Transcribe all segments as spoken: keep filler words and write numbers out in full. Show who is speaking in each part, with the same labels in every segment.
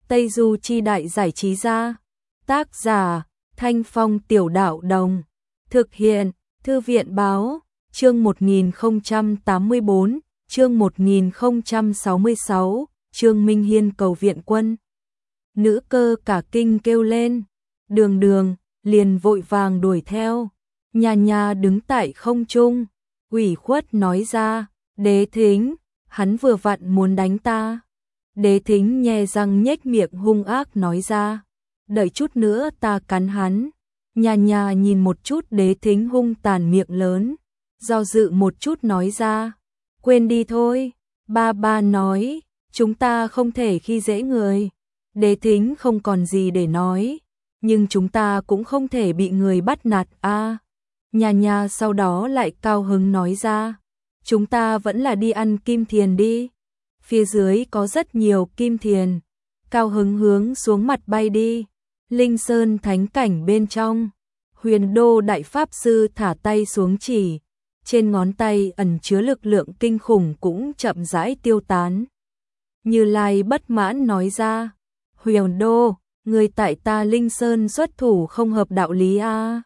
Speaker 1: Tây Du Chi Đại Giải Trí Gia. Tác giả Thanh Phong Tiểu Đạo Đồng. Thực hiện Thư viện Báo. Chương một nghìn không trăm tám mươi bốn, chương một nghìn không trăm sáu mươi sáu, Trương Minh Hiên cầu viện quân. Nữ Cơ cả kinh kêu lên, Đường Đường, liền vội vàng đuổi theo. Nha Nha đứng tại không trung, ủy khuất nói ra, Đế Thính, hắn vừa vặn muốn đánh ta. Đế Thính nhe răng nhếch miệng hung ác nói ra, đợi chút nữa ta cắn hắn. Nha Nha nhìn một chút Đế Thính hung tàn miệng lớn, do dự một chút nói ra, quên đi thôi. Ba ba nói, chúng ta không thể khi dễ người. Đế Thính không còn gì để nói, nhưng chúng ta cũng không thể bị người bắt nạt a. À, Nha Nha sau đó lại cao hứng nói ra, chúng ta vẫn là đi ăn kim thiền đi. Phía dưới có rất nhiều kim thiền. Cao hứng hướng xuống mặt bay đi. Linh Sơn thánh cảnh bên trong, Huyền Đô Đại Pháp Sư thả tay xuống chỉ, trên ngón tay ẩn chứa lực lượng kinh khủng cũng chậm rãi tiêu tán. Như Lai bất mãn nói ra, Huyền Đô, người tại ta Linh Sơn xuất thủ không hợp đạo lý a. À.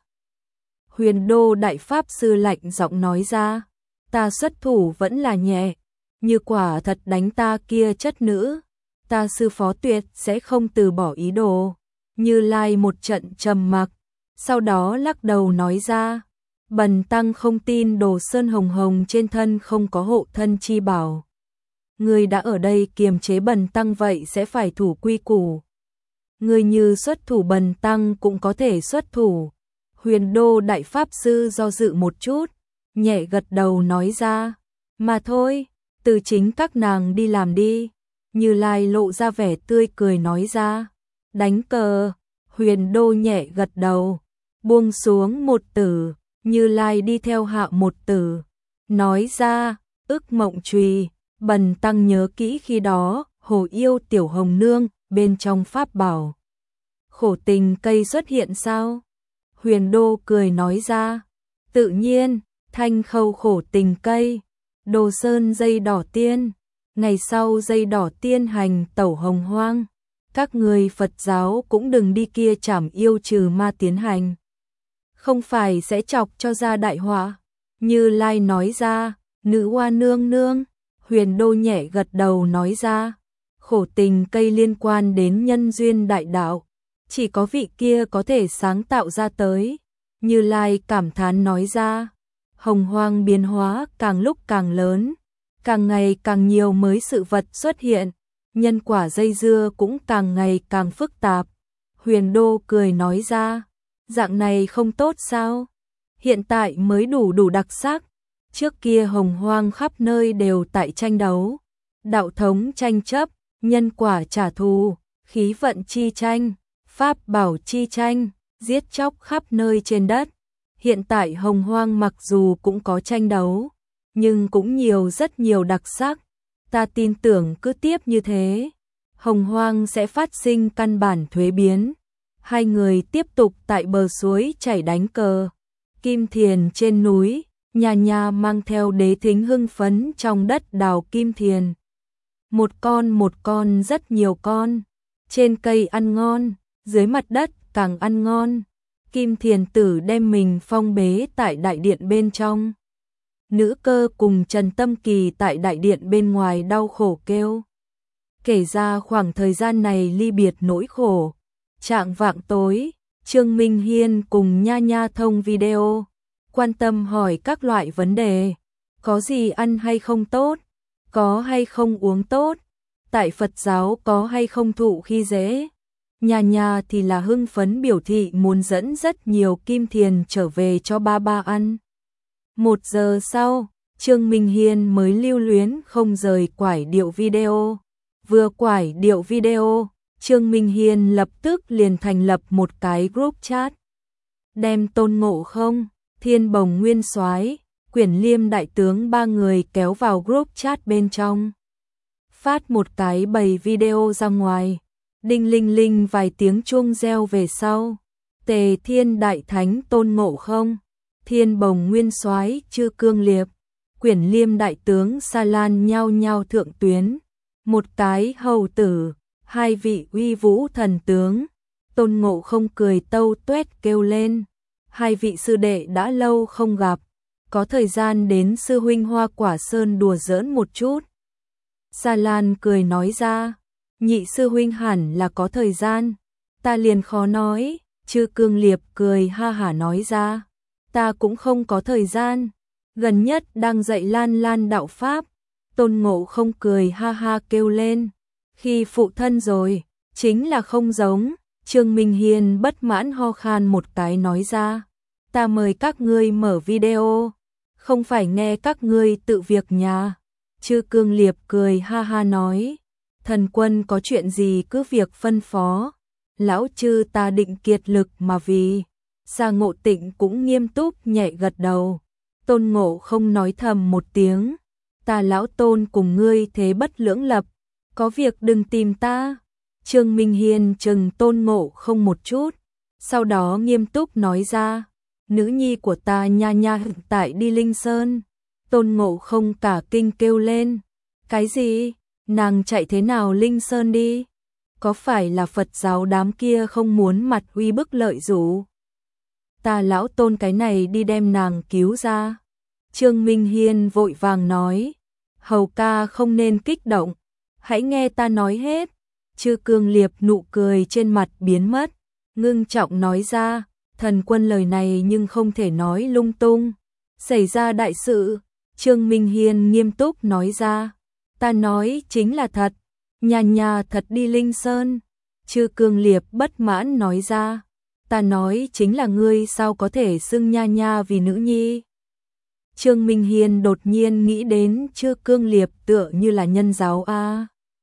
Speaker 1: Huyền Đô Đại Pháp Sư lạnh giọng nói ra, ta xuất thủ vẫn là nhẹ, như quả thật đánh ta kia chất nữ, ta sư phó tuyệt sẽ không từ bỏ ý đồ. Như Lai một trận trầm mặc, sau đó lắc đầu nói ra, bần tăng không tin Đồ Sơn Hồng Hồng trên thân không có hộ thân chi bảo. Người đã ở đây kiềm chế bần tăng vậy sẽ phải thủ quy củ. Người như xuất thủ bần tăng cũng có thể xuất thủ. Huyền Đô Đại Pháp Sư do dự một chút, nhẹ gật đầu nói ra, mà thôi, từ chính các nàng đi làm đi. Như Lai lộ ra vẻ tươi cười nói ra, đánh cờ. Huyền Đô nhẹ gật đầu, buông xuống một tử. Như Lai đi theo hạ một tử, nói ra, ức mộng chùy, bần tăng nhớ kỹ khi đó, hồ yêu tiểu hồng nương, bên trong pháp bảo. Khổ tình cây xuất hiện sao? Huyền Đô cười nói ra, tự nhiên, thanh khâu khổ tình cây, Đồ Sơn dây đỏ tiên, ngày sau dây đỏ tiên hành tẩu hồng hoang. Các người Phật giáo cũng đừng đi kia trảm yêu trừ ma tiến hành. Không phải sẽ chọc cho ra đại họa. Như Lai nói ra, nữ hoa nương nương. Huyền Đô nhẹ gật đầu nói ra, khổ tình cây liên quan đến nhân duyên đại đạo, chỉ có vị kia có thể sáng tạo ra tới. Như Lai cảm thán nói ra, hồng hoang biến hóa càng lúc càng lớn, càng ngày càng nhiều mới sự vật xuất hiện, nhân quả dây dưa cũng càng ngày càng phức tạp. Huyền Đô cười nói ra, dạng này không tốt sao? Hiện tại mới đủ đủ đặc sắc. Trước kia hồng hoang khắp nơi đều tại tranh đấu, đạo thống tranh chấp, nhân quả trả thù, khí vận chi tranh, pháp bảo chi tranh, giết chóc khắp nơi trên đất. Hiện tại hồng hoang mặc dù cũng có tranh đấu, nhưng cũng nhiều rất nhiều đặc sắc. Ta tin tưởng cứ tiếp như thế, hồng hoang sẽ phát sinh căn bản thuế biến. Hai người tiếp tục tại bờ suối chảy đánh cờ. Kim thiền trên núi, Nha Nha mang theo Đế Thính hưng phấn trong đất đào kim thiền. Một con một con rất nhiều con, trên cây ăn ngon, dưới mặt đất càng ăn ngon. Kim thiền tử đem mình phong bế tại đại điện bên trong. Nữ Cơ cùng Trần Tâm Kỳ tại đại điện bên ngoài đau khổ kêu. Kể ra khoảng thời gian này ly biệt nỗi khổ. Trạng vạng tối, Trương Minh Hiên cùng Nha Nha thông video, quan tâm hỏi các loại vấn đề. Có gì ăn hay không tốt? Có hay không uống tốt? Tại Phật giáo có hay không thụ khi dễ? Nha Nha thì là hưng phấn biểu thị muốn dẫn rất nhiều kim thiền trở về cho ba ba ăn. Một giờ sau, Trương Minh Hiên mới lưu luyến không rời quải điệu video. Vừa quải điệu video, Trương Minh Hiên lập tức liền thành lập một cái group chat. Đem Tôn Ngộ Không, Thiên Bồng Nguyên Soái, Quyển Liêm đại tướng ba người kéo vào group chat bên trong. Phát một cái bầy video ra ngoài. Đinh linh linh vài tiếng chuông reo về sau. Tề Thiên Đại Thánh Tôn Ngộ Không, Thiên Bồng Nguyên Soái Chư Cương Liệp, Quyển Liêm đại tướng Sa Lan nhao nhao thượng tuyến. Một cái hầu tử, hai vị uy vũ thần tướng. Tôn Ngộ Không cười tâu tuét kêu lên, hai vị sư đệ đã lâu không gặp, có thời gian đến sư huynh Hoa Quả Sơn đùa giỡn một chút. Sa Lan cười nói ra, nhị sư huynh hẳn là có thời gian, ta liền khó nói. Chư Cương Liệp cười ha hả nói ra, ta cũng không có thời gian, gần nhất đang dạy Lan Lan đạo pháp. Tôn Ngộ Không cười ha ha kêu lên, khi phụ thân rồi, chính là không giống. Trương Minh Hiên bất mãn ho khan một cái nói ra, ta mời các ngươi mở video, không phải nghe các ngươi tự việc nhà. Chư Cương Liệp cười ha ha nói, thần quân có chuyện gì cứ việc phân phó, lão chư ta định kiệt lực mà vì. Sa Ngộ Tịnh cũng nghiêm túc nhẹ gật đầu. Tôn Ngộ Không nói thầm một tiếng, ta lão Tôn cùng ngươi thế bất lưỡng lập, có việc đừng tìm ta. Trương Minh Hiên chừng Tôn Ngộ Không một chút, sau đó nghiêm túc nói ra, nữ nhi của ta Nha Nha hiện tại đi Linh Sơn. Tôn Ngộ Không cả kinh kêu lên, cái gì? Nàng chạy thế nào Linh Sơn đi? Có phải là Phật giáo đám kia không muốn mặt uy bức lợi dụ? Ta lão Tôn cái này đi đem nàng cứu ra. Trương Minh Hiên vội vàng nói, hầu ca không nên kích động, hãy nghe ta nói hết. Chư Cương Liệp nụ cười trên mặt biến mất, ngưng trọng nói ra, thần quân lời này nhưng không thể nói lung tung, xảy ra đại sự. Trương Minh Hiên nghiêm túc nói ra, ta nói chính là thật, Nha Nha thật đi Linh Sơn. Chư Cương Liệp bất mãn nói ra, ta nói chính là ngươi sao có thể xưng Nha Nha vì nữ nhi. Trương Minh Hiên đột nhiên nghĩ đến Chư Cương Liệp tựa như là nhân giáo a.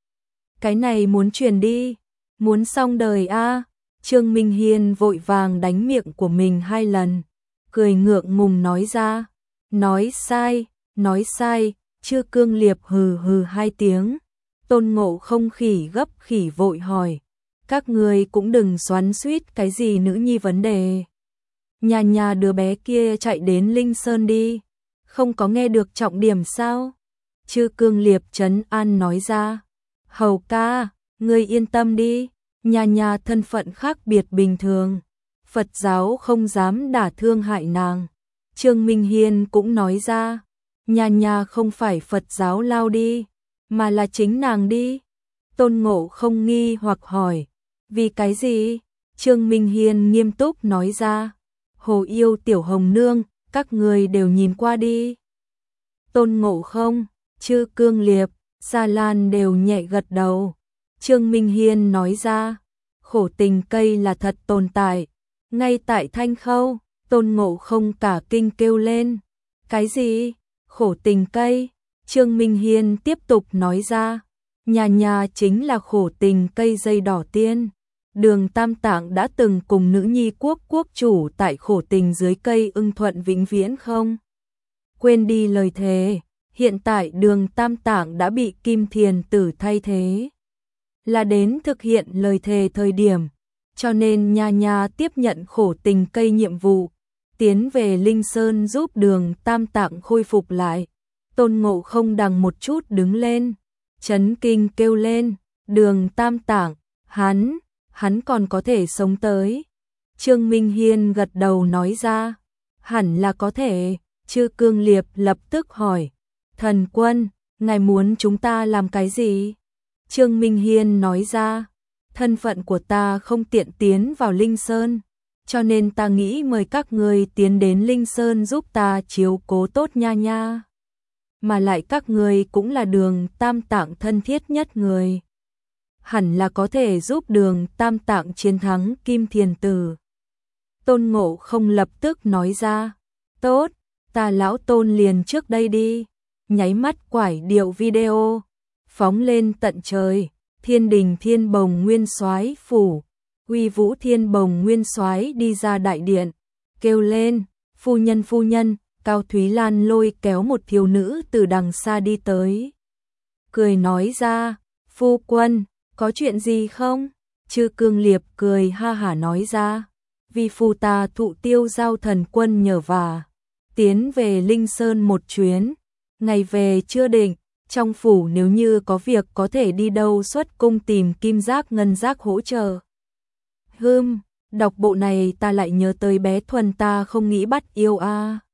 Speaker 1: Cái này muốn truyền đi, muốn xong đời a. Trương Minh Hiên vội vàng đánh miệng của mình hai lần, cười ngượng ngùng nói ra, nói sai, nói sai. Chư Cương Liệp hừ hừ hai tiếng. Tôn Ngộ Không khỉ gấp khỉ vội hỏi, các người cũng đừng xoắn xuýt cái gì nữ nhi vấn đề. Nhà nhà đứa bé kia chạy đến Linh Sơn đi, không có nghe được trọng điểm sao? Chư Cương Liệp trấn an nói ra, hầu ca, ngươi yên tâm đi, nhà nhà thân phận khác biệt bình thường, Phật giáo không dám đả thương hại nàng. Trương Minh Hiên cũng nói ra, nhà nhà không phải Phật giáo lao đi, mà là chính nàng đi. Tôn Ngộ Không nghi hoặc hỏi, vì cái gì? Trương Minh Hiên nghiêm túc nói ra, Hồ Yêu Tiểu Hồng Nương, các người đều nhìn qua đi. Tôn Ngộ Không, Chư Cương Liệp, Sa Lan đều nhẹ gật đầu. Trương Minh Hiên nói ra, khổ tình cây là thật tồn tại, ngay tại Thanh Khâu. Tôn Ngộ Không cả kinh kêu lên, cái gì? Khổ tình cây? Trương Minh Hiên tiếp tục nói ra, nhà nhà chính là khổ tình cây dây đỏ tiên. Đường Tam Tạng đã từng cùng nữ nhi quốc quốc chủ tại khổ tình dưới cây ưng thuận vĩnh viễn không quên đi lời thề. Hiện tại Đường Tam Tạng đã bị Kim Thiền Tử thay thế, là đến thực hiện lời thề thời điểm, cho nên nhà nhà tiếp nhận khổ tình cây nhiệm vụ, tiến về Linh Sơn giúp Đường Tam Tạng khôi phục lại. Tôn Ngộ Không đằng một chút đứng lên, chấn kinh kêu lên, Đường Tam Tạng, hắn, hắn còn có thể sống tới. Trương Minh Hiên gật đầu nói ra, hẳn là có thể. Chư Cương Liệp lập tức hỏi, thần quân, ngài muốn chúng ta làm cái gì? Trương Minh Hiên nói ra, thân phận của ta không tiện tiến vào Linh Sơn, cho nên ta nghĩ mời các người tiến đến Linh Sơn giúp ta chiếu cố tốt nha nha. Mà lại các người cũng là Đường Tam Tạng thân thiết nhất người, hẳn là có thể giúp Đường Tam Tạng chiến thắng Kim Thiền Tử. Tôn Ngộ Không lập tức nói ra, tốt, ta lão Tôn liền trước đây đi. Nháy mắt quải điệu video, phóng lên tận trời. Thiên Đình Thiên Bồng Nguyên Soái phủ, Uy Vũ Thiên Bồng Nguyên Soái đi ra đại điện, kêu lên, phu nhân phu nhân. Cao Thúy Lan lôi kéo một thiếu nữ từ đằng xa đi tới, cười nói ra, phu quân, có chuyện gì không? Chư Cương Liệp cười ha hả nói ra, vì phu ta thụ Tiêu Giao thần quân nhờ vả, tiến về Linh Sơn một chuyến, ngày về chưa định, trong phủ nếu như có việc có thể đi đâu xuất cung tìm Kim Giác Ngân Giác hỗ trợ. Hừm, đọc bộ này ta lại nhớ tới bé Thuần ta không nghĩ bắt yêu a.